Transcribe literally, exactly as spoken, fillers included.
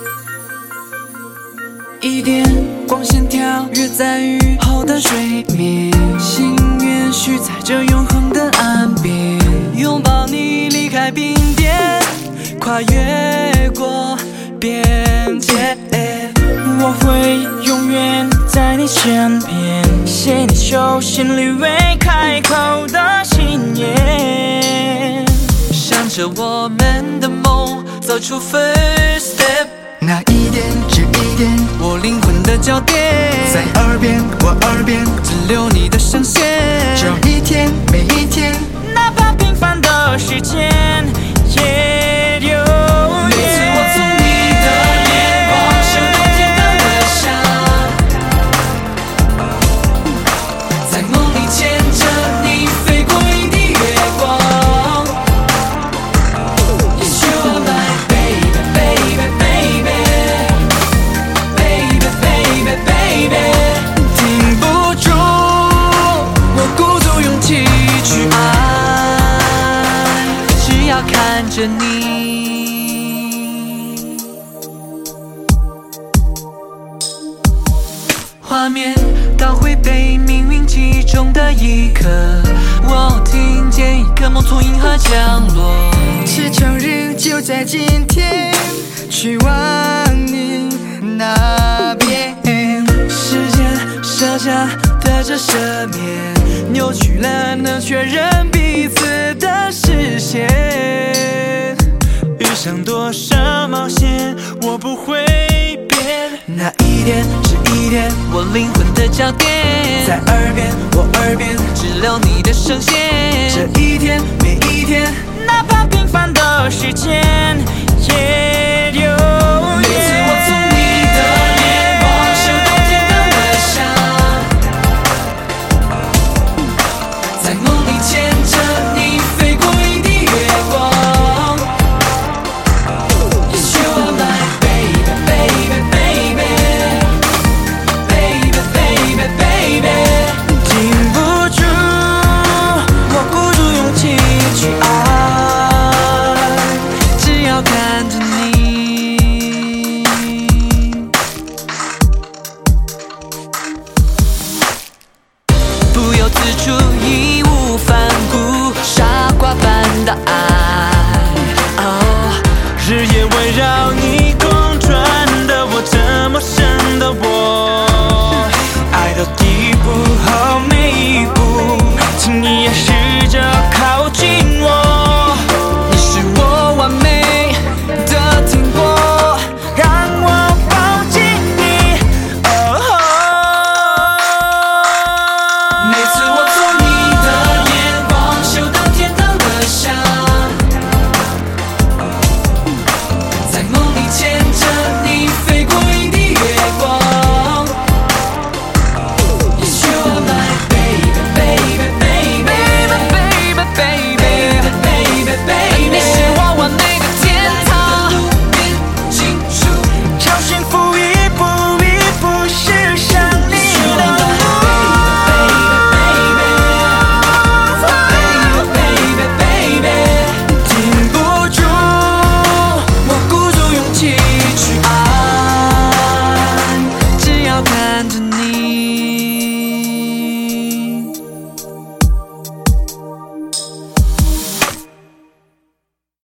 一点光线跳跃在雨后的水面，心愿许在这永恒的岸边，拥抱你离开冰点，跨越过边界。我会永远在你身边，写你手心里未开口的信言，向着我们的梦走出 first step。 那一点只一点， 我灵魂的焦点， 在耳边，我耳边， 只留你的声线。 这一天，每一天， 哪怕平凡的时间，也留恋。每次我从你的眼光，像冬天的热夏，在梦里牵着你飞过一地月光。Yes you are my baby baby baby baby baby， 停不住我鼓足勇气去爱，只要看着你。画面倒回被命运击中的一刻，我听见一个梦从银河降落。 是成日就在今天，去往你那边。 时间设下的这赦免，扭曲了能确认彼此的视线。遇上多少冒险，我不会变。那一点是一点，我灵魂的焦点，在耳边，我耳边，只留你的声线。这一天，每一天，哪怕平凡的时间，也留恋。每次我从你的眼光，像冬天的热夏，在梦里牵着你飞过一地月光。Yes you are my baby baby baby baby baby baby， 停不住我鼓足勇气去爱，只要看着你。